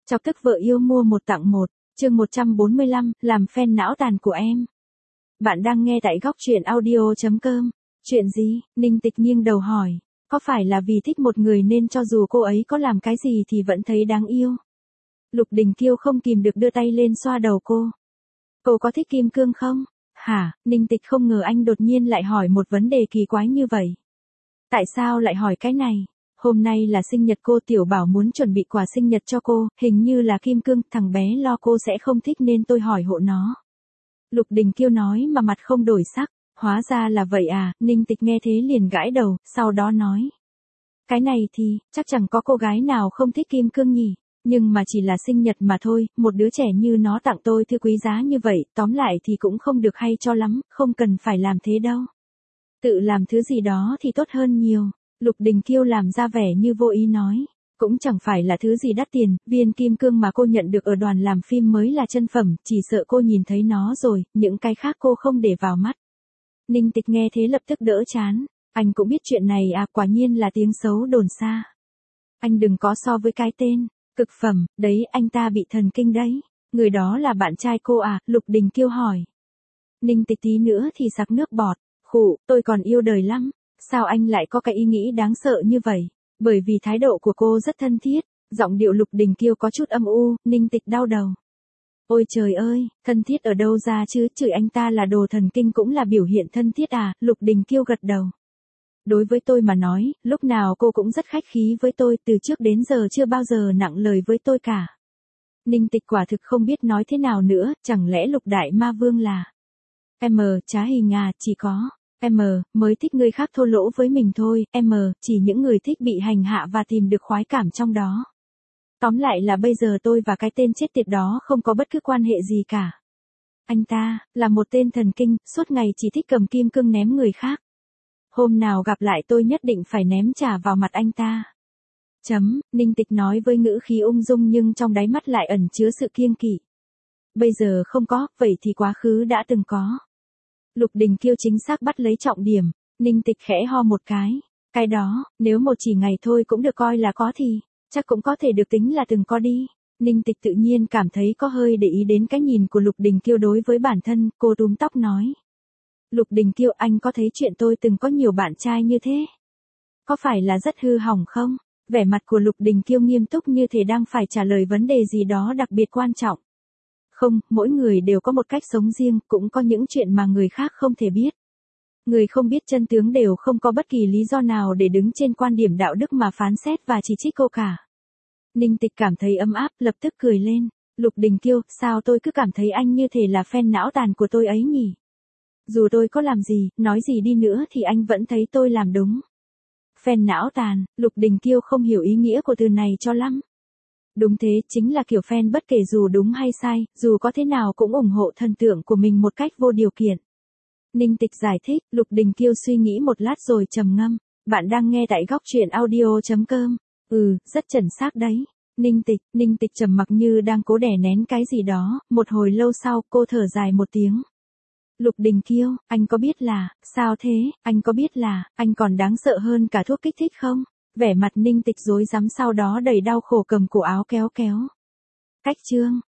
Chọc tức vợ yêu mua một tặng một, chương 145, làm fan não tàn của em. Bạn đang nghe tại góc truyện audio.com. Chuyện gì? Ninh Tịch nghiêng đầu hỏi. Có phải là vì thích một người nên cho dù cô ấy có làm cái gì thì vẫn thấy đáng yêu? Lục Đình Kiêu không kìm được đưa tay lên xoa đầu cô. Cô có thích kim cương không? Hả? Ninh Tịch không ngờ anh đột nhiên lại hỏi một vấn đề kỳ quái như vậy. Tại sao lại hỏi cái này? Hôm nay là sinh nhật cô, Tiểu Bảo muốn chuẩn bị quà sinh nhật cho cô, hình như là kim cương, thằng bé lo cô sẽ không thích nên tôi hỏi hộ nó. Lục Đình Kiêu nói mà mặt không đổi sắc, hóa ra là vậy à, Ninh Tịch nghe thế liền gãi đầu, sau đó nói. Cái này thì, chắc chẳng có cô gái nào không thích kim cương nhỉ, nhưng mà chỉ là sinh nhật mà thôi, một đứa trẻ như nó tặng tôi thứ quý giá như vậy, tóm lại thì cũng không được hay cho lắm, không cần phải làm thế đâu. Tự làm thứ gì đó thì tốt hơn nhiều. Lục Đình Kiêu làm ra vẻ như vô ý nói. Cũng chẳng phải là thứ gì đắt tiền, viên kim cương mà cô nhận được ở đoàn làm phim mới là chân phẩm, chỉ sợ cô nhìn thấy nó rồi, những cái khác cô không để vào mắt. Ninh Tịch nghe thế lập tức đỡ chán. Anh cũng biết chuyện này à, quả nhiên là tiếng xấu đồn xa. Anh đừng có so với cái tên, cực phẩm, đấy anh ta bị thần kinh đấy. Người đó là bạn trai cô à, Lục Đình Kiêu hỏi. Ninh Tịch tí nữa thì sặc nước bọt, khụ, tôi còn yêu đời lắm. Sao anh lại có cái ý nghĩ đáng sợ như vậy? Bởi vì thái độ của cô rất thân thiết, giọng điệu Lục Đình Kiêu có chút âm u, Ninh Tịch đau đầu. Ôi trời ơi, thân thiết ở đâu ra chứ, chửi anh ta là đồ thần kinh cũng là biểu hiện thân thiết à, Lục Đình Kiêu gật đầu. Đối với tôi mà nói, lúc nào cô cũng rất khách khí với tôi, từ trước đến giờ chưa bao giờ nặng lời với tôi cả. Ninh Tịch quả thực không biết nói thế nào nữa, chẳng lẽ Lục Đại Ma Vương là trá hình à, chỉ có mới thích người khác thô lỗ với mình thôi, chỉ những người thích bị hành hạ và tìm được khoái cảm trong đó. Tóm lại là bây giờ tôi và cái tên chết tiệt đó không có bất cứ quan hệ gì cả. Anh ta, là một tên thần kinh, suốt ngày chỉ thích cầm kim cương ném người khác. Hôm nào gặp lại tôi nhất định phải ném trả vào mặt anh ta. Ninh Tịch nói với ngữ khí ung dung nhưng trong đáy mắt lại ẩn chứa sự kiêng kỵ. Bây giờ không có, vậy thì quá khứ đã từng có. Lục Đình Kiêu chính xác bắt lấy trọng điểm, Ninh Tịch khẽ ho một cái. Cái đó, nếu một chỉ ngày thôi cũng được coi là có thì, chắc cũng có thể được tính là từng có đi. Ninh Tịch tự nhiên cảm thấy có hơi để ý đến cái nhìn của Lục Đình Kiêu đối với bản thân, cô túm tóc nói. Lục Đình Kiêu, anh có thấy chuyện tôi từng có nhiều bạn trai như thế? Có phải là rất hư hỏng không? Vẻ mặt của Lục Đình Kiêu nghiêm túc như thể đang phải trả lời vấn đề gì đó đặc biệt quan trọng. Không, mỗi người đều có một cách sống riêng, cũng có những chuyện mà người khác không thể biết. Người không biết chân tướng đều không có bất kỳ lý do nào để đứng trên quan điểm đạo đức mà phán xét và chỉ trích cô cả. Ninh Tịch cảm thấy ấm áp, lập tức cười lên. Lục Đình Kiêu, sao tôi cứ cảm thấy anh như thể là fan não tàn của tôi ấy nhỉ? Dù tôi có làm gì, nói gì đi nữa thì anh vẫn thấy tôi làm đúng. Fan não tàn, Lục Đình Kiêu không hiểu ý nghĩa của từ này cho lắm. Đúng thế, chính là kiểu fan bất kể dù đúng hay sai, dù có thế nào cũng ủng hộ thần tượng của mình một cách vô điều kiện. Ninh Tịch giải thích, Lục Đình Kiêu suy nghĩ một lát rồi trầm ngâm. Bạn đang nghe tại góc truyện audio.com. Rất chuẩn xác đấy. Ninh Tịch trầm mặc như đang cố đè nén cái gì đó, một hồi lâu sau cô thở dài một tiếng. Lục Đình Kiêu, anh có biết là, sao thế, anh có biết là, anh còn đáng sợ hơn cả thuốc kích thích không? Vẻ mặt Ninh Tịch rối rắm sau đó đầy đau khổ cầm cổ áo kéo. Cách chương.